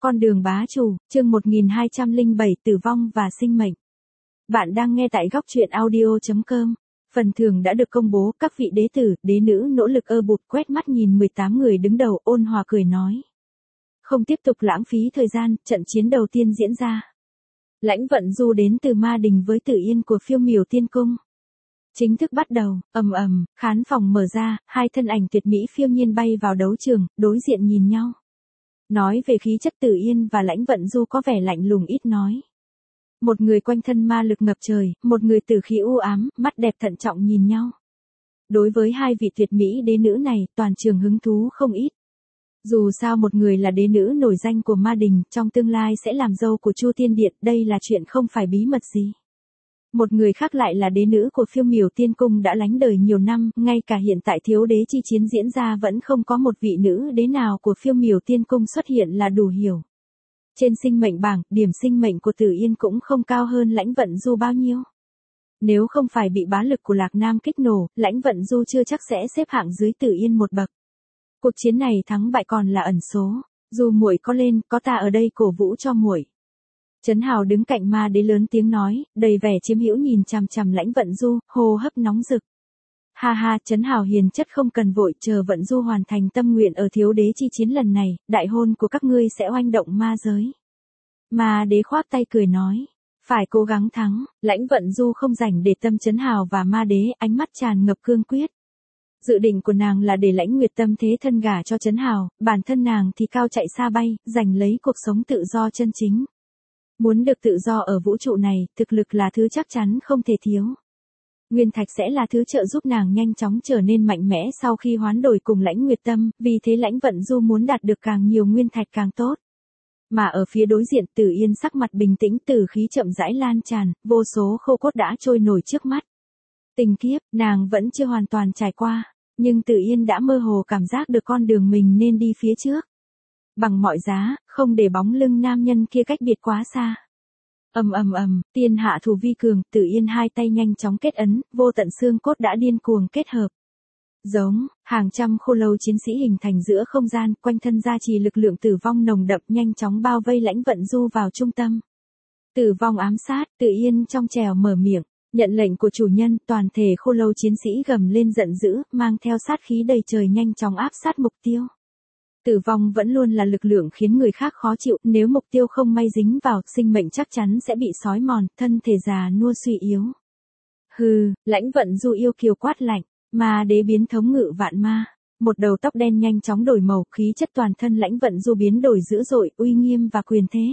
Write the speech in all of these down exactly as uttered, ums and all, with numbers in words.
Con đường bá chủ, chương một nghìn hai trăm lẻ bảy tử vong và sinh mệnh. Bạn đang nghe tại góc truyện audio chấm com. Phần thưởng đã được công bố, các vị đế tử, đế nữ nỗ lực ơ bụt quét mắt nhìn mười tám người đứng đầu, ôn hòa cười nói. Không tiếp tục lãng phí thời gian, trận chiến đầu tiên diễn ra. Lãnh Vận Du đến từ Ma Đình với Tử Yên của Phiêu Miểu Tiên Cung. Chính thức bắt đầu, ầm ầm, khán phòng mở ra, hai thân ảnh tuyệt mỹ phiêu nhiên bay vào đấu trường, đối diện nhìn nhau. Nói về khí chất Tử Yên và Lãnh Vận Du có vẻ lạnh lùng ít nói. Một người quanh thân ma lực ngập trời, một người tử khí u ám, mắt đẹp thận trọng nhìn nhau. Đối với hai vị tuyệt mỹ đế nữ này, toàn trường hứng thú không ít. Dù sao một người là đế nữ nổi danh của Ma Đình, trong tương lai sẽ làm dâu của Chu Tiên Điện, đây là chuyện không phải bí mật gì. Một người khác lại là đế nữ của Phiêu Miểu Tiên Cung đã lánh đời nhiều năm, ngay cả hiện tại thiếu đế chi chiến diễn ra vẫn không có một vị nữ đế nào của Phiêu Miểu Tiên Cung xuất hiện là đủ hiểu. Trên sinh mệnh bảng, điểm sinh mệnh của Tử Yên cũng không cao hơn Lãnh Vận Du bao nhiêu. Nếu không phải bị bá lực của Lạc Nam kích nổ, Lãnh Vận Du chưa chắc sẽ xếp hạng dưới Tử Yên một bậc. Cuộc chiến này thắng bại còn là ẩn số, dù muội có lên, có ta ở đây cổ vũ cho muội. Trấn Hào đứng cạnh ma đế lớn tiếng nói, đầy vẻ chiếm hữu nhìn chằm chằm Lãnh Vận Du, hô hấp nóng rực. Ha ha, Trấn Hào hiền chất không cần vội, chờ Vận Du hoàn thành tâm nguyện ở thiếu đế chi chiến lần này, đại hôn của các ngươi sẽ oanh động ma giới. Ma đế khoác tay cười nói, phải cố gắng thắng. Lãnh Vận Du không rảnh để tâm Trấn Hào và ma đế, ánh mắt tràn ngập cương quyết. Dự định của nàng là để Lãnh Nguyệt Tâm thế thân gả cho Trấn Hào, bản thân nàng thì cao chạy xa bay, giành lấy cuộc sống tự do chân chính. Muốn được tự do ở vũ trụ này, thực lực là thứ chắc chắn không thể thiếu. Nguyên thạch sẽ là thứ trợ giúp nàng nhanh chóng trở nên mạnh mẽ sau khi hoán đổi cùng Lãnh Nguyệt Tâm, vì thế Lãnh Vận Du muốn đạt được càng nhiều nguyên thạch càng tốt. Mà ở phía đối diện, Tử Yên sắc mặt bình tĩnh, tử khí chậm rãi lan tràn, vô số khô cốt đã trôi nổi trước mắt. Tình kiếp, nàng vẫn chưa hoàn toàn trải qua, nhưng Tử Yên đã mơ hồ cảm giác được con đường mình nên đi phía trước. Bằng mọi giá, không để bóng lưng nam nhân kia cách biệt quá xa. Ầm ầm ầm, tiên hạ thủ vi cường, Tử Yên hai tay nhanh chóng kết ấn, vô tận xương cốt đã điên cuồng kết hợp. Giống, hàng trăm khô lâu chiến sĩ hình thành giữa không gian, quanh thân gia trì lực lượng tử vong nồng đậm nhanh chóng bao vây Lãnh Vận Du vào trung tâm. Tử vong ám sát, Tử Yên trong trèo mở miệng, nhận lệnh của chủ nhân, toàn thể khô lâu chiến sĩ gầm lên giận dữ, mang theo sát khí đầy trời nhanh chóng áp sát mục tiêu. Tử vong vẫn luôn là lực lượng khiến người khác khó chịu, nếu mục tiêu không may dính vào, sinh mệnh chắc chắn sẽ bị xói mòn, thân thể già nua suy yếu. Hừ, Lãnh Vận Du yêu kiều quát lạnh, ma đế biến thống ngự vạn ma, một đầu tóc đen nhanh chóng đổi màu, khí chất toàn thân Lãnh Vận Du biến đổi dữ dội, uy nghiêm và quyền thế.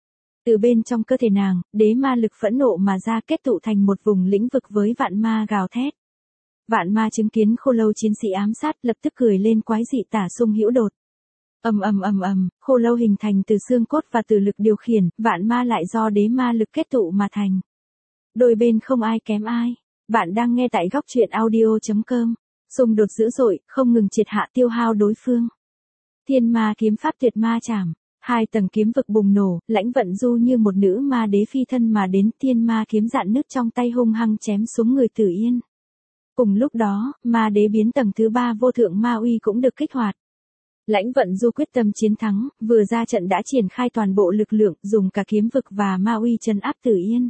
Từ bên trong cơ thể nàng, đế ma lực phẫn nộ mà ra kết tụ thành một vùng lĩnh vực với vạn ma gào thét. Vạn ma chứng kiến khô lâu chiến sĩ ám sát, lập tức cười lên quái dị tả sung hữu đột. Ầm ầm ầm ầm, khô lâu hình thành từ xương cốt và từ lực điều khiển, vạn ma lại do đế ma lực kết tụ mà thành. Đôi bên không ai kém ai. Bạn đang nghe tại góc truyện audio chấm com. Xung đột dữ dội, không ngừng triệt hạ tiêu hao đối phương. Thiên ma kiếm pháp tuyệt ma chảm, hai tầng kiếm vực bùng nổ, Lãnh Vận Du như một nữ ma đế phi thân mà đến, thiên ma kiếm dạn nứt trong tay hung hăng chém xuống người Tử Yên. Cùng lúc đó, ma đế biến tầng thứ ba vô thượng ma uy cũng được kích hoạt. Lãnh Vận Du quyết tâm chiến thắng, vừa ra trận đã triển khai toàn bộ lực lượng, dùng cả kiếm vực và ma uy trấn áp Tử Yên.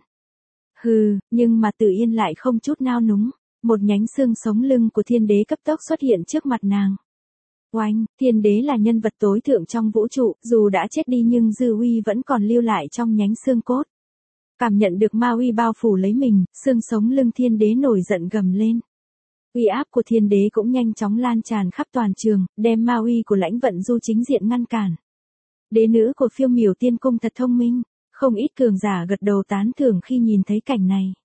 Hừ, nhưng mà Tử Yên lại không chút nao núng, một nhánh xương sống lưng của thiên đế cấp tốc xuất hiện trước mặt nàng. Oanh, thiên đế là nhân vật tối thượng trong vũ trụ, dù đã chết đi nhưng dư uy vẫn còn lưu lại trong nhánh xương cốt. Cảm nhận được ma uy bao phủ lấy mình, xương sống lưng thiên đế nổi giận gầm lên. Uy áp của thiên đế cũng nhanh chóng lan tràn khắp toàn trường, đem ma uy của Lãnh Vận Du chính diện ngăn cản. Đế nữ của Phiêu Miểu Tiên Cung thật thông minh, không ít cường giả gật đầu tán thưởng khi nhìn thấy cảnh này.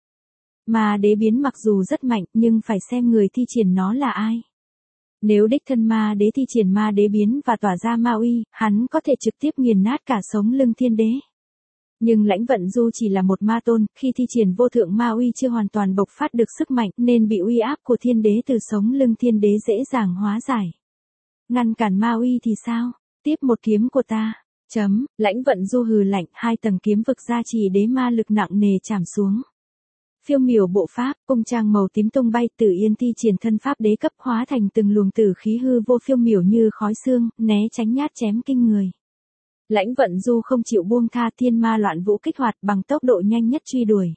Ma đế biến mặc dù rất mạnh, nhưng phải xem người thi triển nó là ai. Nếu đích thân ma đế thi triển ma đế biến và tỏa ra ma uy, hắn có thể trực tiếp nghiền nát cả sống lưng thiên đế. Nhưng Lãnh Vận Du chỉ là một ma tôn, khi thi triển vô thượng ma uy chưa hoàn toàn bộc phát được sức mạnh, nên bị uy áp của thiên đế từ sống lưng thiên đế dễ dàng hóa giải. Ngăn cản ma uy thì sao? Tiếp một kiếm của ta. Chấm, Lãnh Vận Du hừ lạnh, hai tầng kiếm vực gia trì đế ma lực nặng nề chạm xuống. Phiêu miểu bộ pháp, cung trang màu tím tung bay, Tử Yên thi triển thân pháp đế cấp hóa thành từng luồng tử khí hư vô phiêu miểu như khói xương, né tránh nhát chém kinh người. Lãnh Vận Du không chịu buông tha, thiên ma loạn vũ kích hoạt bằng tốc độ nhanh nhất truy đuổi.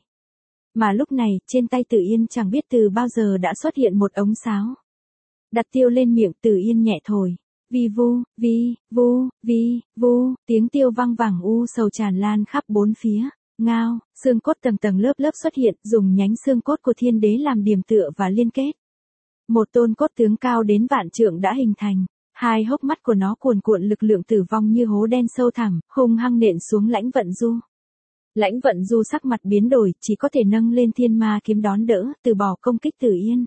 Mà lúc này, trên tay Tử Yên chẳng biết từ bao giờ đã xuất hiện một ống sáo. Đặt tiêu lên miệng, Tử Yên nhẹ thổi. Vi vu, vi, vu, vi, vu, tiếng tiêu vang vẳng u sầu tràn lan khắp bốn phía. Ngao, xương cốt tầng tầng lớp lớp xuất hiện, dùng nhánh xương cốt của thiên đế làm điểm tựa và liên kết. Một tôn cốt tướng cao đến vạn trượng đã hình thành. Hai hốc mắt của nó cuồn cuộn lực lượng tử vong như hố đen sâu thẳm, hung hăng nện xuống Lãnh Vận Du. Lãnh Vận Du sắc mặt biến đổi, chỉ có thể nâng lên thiên ma kiếm đón đỡ, từ bỏ công kích Tử Yên.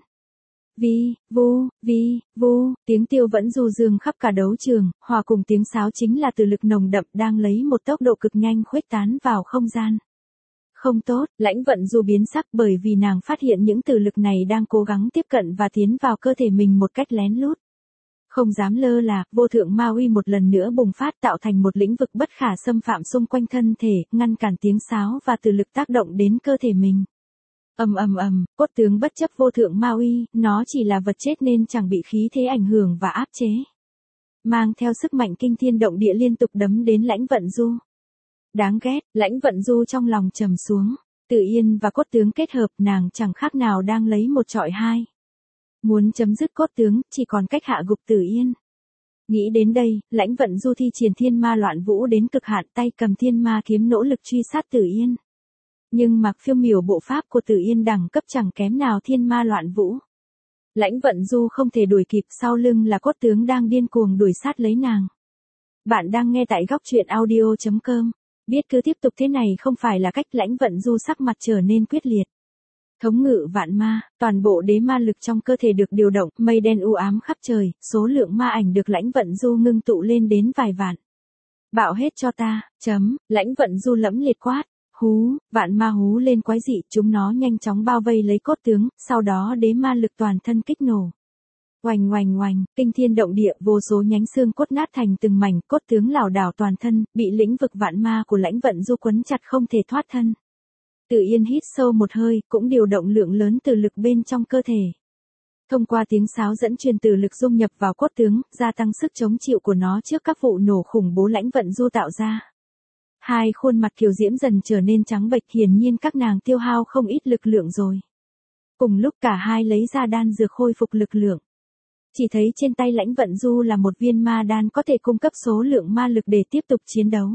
Vi, vu, vi, vu, tiếng tiêu vẫn du dương khắp cả đấu trường, hòa cùng tiếng sáo chính là từ lực nồng đậm đang lấy một tốc độ cực nhanh khuếch tán vào không gian. Không tốt, Lãnh Vận Du biến sắc bởi vì nàng phát hiện những từ lực này đang cố gắng tiếp cận và tiến vào cơ thể mình một cách lén lút. Không dám lơ là, vô thượng ma uy một lần nữa bùng phát tạo thành một lĩnh vực bất khả xâm phạm xung quanh thân thể, ngăn cản tiếng sáo và từ lực tác động đến cơ thể mình. Ầm ầm ầm, cốt tướng bất chấp vô thượng ma uy, nó chỉ là vật chết nên chẳng bị khí thế ảnh hưởng và áp chế. Mang theo sức mạnh kinh thiên động địa liên tục đấm đến Lãnh Vận Du. Đáng ghét, Lãnh Vận Du trong lòng trầm xuống. Tử Yên và cốt tướng kết hợp, nàng chẳng khác nào đang lấy một chọi hai. Muốn chấm dứt cốt tướng, chỉ còn cách hạ gục Tử Yên. Nghĩ đến đây, Lãnh Vận Du thi triển thiên ma loạn vũ đến cực hạn, tay cầm thiên ma kiếm nỗ lực truy sát Tử Yên. Nhưng mặc phiêu miểu bộ pháp của Tử Yên đẳng cấp chẳng kém nào thiên ma loạn vũ. Lãnh Vận Du không thể đuổi kịp, sau lưng là cốt tướng đang điên cuồng đuổi sát lấy nàng. Bạn đang nghe tại góc truyện audio chấm com. Biết cứ tiếp tục thế này không phải là cách, Lãnh Vận Du sắc mặt trở nên quyết liệt. Thống ngự vạn ma, toàn bộ đế ma lực trong cơ thể được điều động, mây đen u ám khắp trời, số lượng ma ảnh được Lãnh Vận Du ngưng tụ lên đến vài vạn. Bạo hết cho ta, chấm, Lãnh Vận Du lẫm liệt quát. Hú, vạn ma hú lên quái dị, chúng nó nhanh chóng bao vây lấy cốt tướng, sau đó đế ma lực toàn thân kích nổ. Oành oành oành, kinh thiên động địa, vô số nhánh xương cốt nát thành từng mảnh, cốt tướng lảo đảo toàn thân, bị lĩnh vực vạn ma của Lãnh Vận Du quấn chặt không thể thoát thân. Tử Yên hít sâu một hơi, cũng điều động lượng lớn từ lực bên trong cơ thể. Thông qua tiếng sáo dẫn truyền từ lực dung nhập vào cốt tướng, gia tăng sức chống chịu của nó trước các vụ nổ khủng bố Lãnh Vận Du tạo ra. Hai khuôn mặt kiều diễm dần trở nên trắng bệch, hiển nhiên các nàng tiêu hao không ít lực lượng rồi. Cùng lúc cả hai lấy ra đan dược khôi phục lực lượng. Chỉ thấy trên tay Lãnh Vận Du là một viên ma đan có thể cung cấp số lượng ma lực để tiếp tục chiến đấu.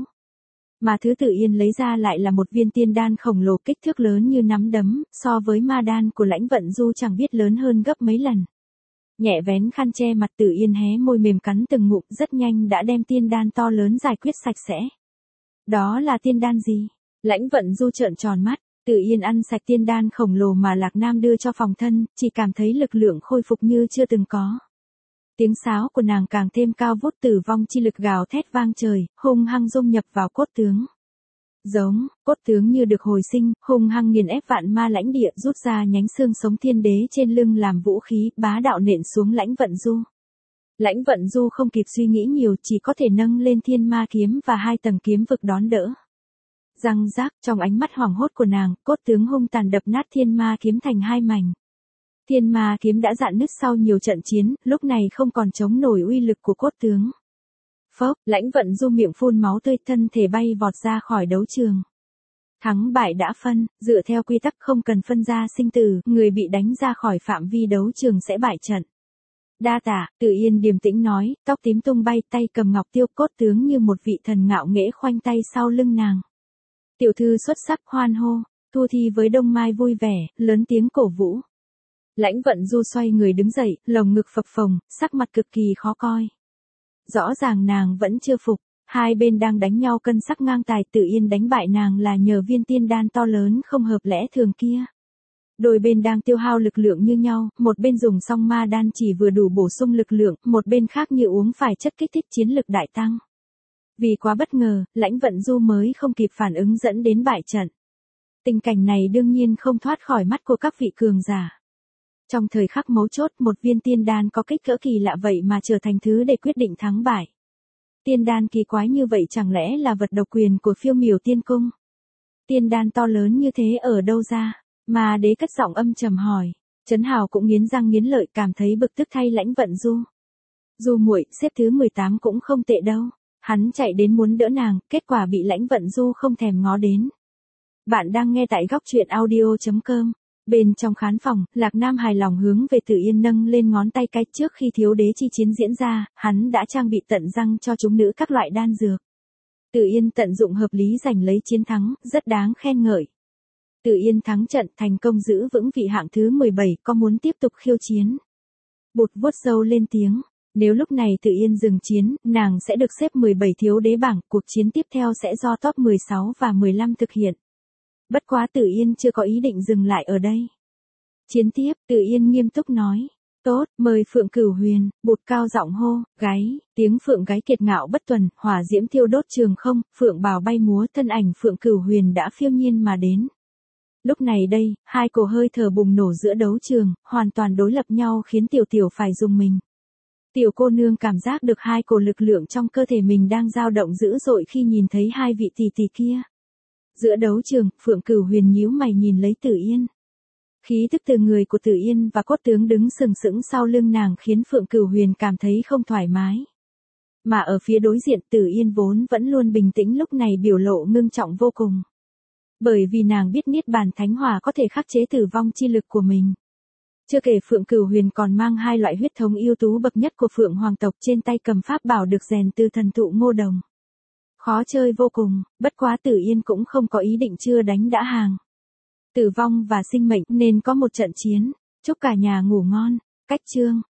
Mà thứ Tử Yên lấy ra lại là một viên tiên đan khổng lồ kích thước lớn như nắm đấm, so với ma đan của Lãnh Vận Du chẳng biết lớn hơn gấp mấy lần. Nhẹ vén khăn che mặt, Tử Yên hé môi mềm cắn từng ngụm, rất nhanh đã đem tiên đan to lớn giải quyết sạch sẽ. Đó là tiên đan gì? Lãnh Vận Du trợn tròn mắt, Tử Yên ăn sạch tiên đan khổng lồ mà Lạc Nam đưa cho phòng thân, chỉ cảm thấy lực lượng khôi phục như chưa từng có. Tiếng sáo của nàng càng thêm cao vút, tử vong chi lực gào thét vang trời, hung hăng dung nhập vào cốt tướng. Giống, cốt tướng như được hồi sinh, hung hăng nghiền ép vạn ma lãnh địa, rút ra nhánh xương sống thiên đế trên lưng làm vũ khí, bá đạo nện xuống Lãnh Vận Du. Lãnh Vận Du không kịp suy nghĩ nhiều, chỉ có thể nâng lên thiên ma kiếm và hai tầng kiếm vực đón đỡ. Răng rác, trong ánh mắt hoảng hốt của nàng, cốt tướng hung tàn đập nát thiên ma kiếm thành hai mảnh. Thiên ma kiếm đã rạn nứt sau nhiều trận chiến, lúc này không còn chống nổi uy lực của cốt tướng. Phốc, Lãnh Vận Du miệng phun máu tươi, thân thể bay vọt ra khỏi đấu trường. Thắng bại đã phân, dựa theo quy tắc không cần phân ra sinh tử, người bị đánh ra khỏi phạm vi đấu trường sẽ bại trận. Đa tạ, Tử Yên điềm tĩnh nói, tóc tím tung bay, tay cầm ngọc tiêu, cốt tướng như một vị thần ngạo nghễ khoanh tay sau lưng nàng. Tiểu thư xuất sắc, hoan hô, Thu Thi với Đông Mai vui vẻ, lớn tiếng cổ vũ. Lãnh Vận Du xoay người đứng dậy, lồng ngực phập phồng, sắc mặt cực kỳ khó coi. Rõ ràng nàng vẫn chưa phục, hai bên đang đánh nhau cân sắc ngang tài, Tử Yên đánh bại nàng là nhờ viên tiên đan to lớn không hợp lẽ thường kia. Đôi bên đang tiêu hao lực lượng như nhau, một bên dùng xong ma đan chỉ vừa đủ bổ sung lực lượng, một bên khác như uống phải chất kích thích chiến lực đại tăng. Vì quá bất ngờ, Lãnh Vận Du mới không kịp phản ứng dẫn đến bại trận. Tình cảnh này đương nhiên không thoát khỏi mắt của các vị cường giả. Trong thời khắc mấu chốt, một viên tiên đan có kích cỡ kỳ lạ vậy mà trở thành thứ để quyết định thắng bại. Tiên đan kỳ quái như vậy chẳng lẽ là vật độc quyền của Phiêu Miểu Tiên Cung? Tiên đan to lớn như thế ở đâu ra? Mà đế cất giọng âm trầm hỏi. Trấn Hào cũng nghiến răng nghiến lợi, cảm thấy bực tức thay Lãnh Vận Du. Du muội, xếp thứ mười tám cũng không tệ đâu. Hắn chạy đến muốn đỡ nàng, kết quả bị Lãnh Vận Du không thèm ngó đến. Bạn đang nghe tại góc truyện audio.com. Bên trong khán phòng, Lạc Nam hài lòng hướng về Tử Yên nâng lên ngón tay cái. Trước khi thiếu đế chi chiến diễn ra, hắn đã trang bị tận răng cho chúng nữ các loại đan dược. Tử Yên tận dụng hợp lý giành lấy chiến thắng, rất đáng khen ngợi. Tử Yên thắng trận thành công giữ vững vị hạng thứ mười bảy, có muốn tiếp tục khiêu chiến. Bụt vuốt râu lên tiếng. Nếu lúc này Tử Yên dừng chiến, nàng sẽ được xếp mười bảy thiếu đế bảng, cuộc chiến tiếp theo sẽ do top mười sáu và mười lăm thực hiện. Bất quá Tử Yên chưa có ý định dừng lại ở đây. Chiến tiếp, Tử Yên nghiêm túc nói. Tốt, mời Phượng Cửu Huyền. Bụt cao giọng hô, gáy, tiếng phượng gáy kiệt ngạo bất tuần, hỏa diễm thiêu đốt trường không, phượng bào bay múa, thân ảnh Phượng Cửu Huyền đã phiêu nhiên mà đến. Lúc này đây, hai cổ hơi thở bùng nổ giữa đấu trường, hoàn toàn đối lập nhau khiến Tiểu Tiểu phải rùng mình. Tiểu cô nương cảm giác được hai cổ lực lượng trong cơ thể mình đang dao động dữ dội khi nhìn thấy hai vị tỷ tỷ kia. Giữa đấu trường, Phượng Cửu Huyền nhíu mày nhìn lấy Tử Yên. Khí tức từ người của Tử Yên và cốt tướng đứng sừng sững sau lưng nàng khiến Phượng Cửu Huyền cảm thấy không thoải mái. Mà ở phía đối diện, Tử Yên vốn vẫn luôn bình tĩnh lúc này biểu lộ ngưng trọng vô cùng. Bởi vì nàng biết Niết Bàn Thánh Hỏa có thể khắc chế tử vong chi lực của mình. Chưa kể Phượng Cửu Huyền còn mang hai loại huyết thống ưu tú bậc nhất của Phượng Hoàng tộc, trên tay cầm pháp bảo được rèn từ thần thụ Ngô Đồng. Khó chơi vô cùng, bất quá Tử Yên cũng không có ý định chưa đánh đã hàng. Tử vong và sinh mệnh nên có một trận chiến, chúc cả nhà ngủ ngon. Cách chương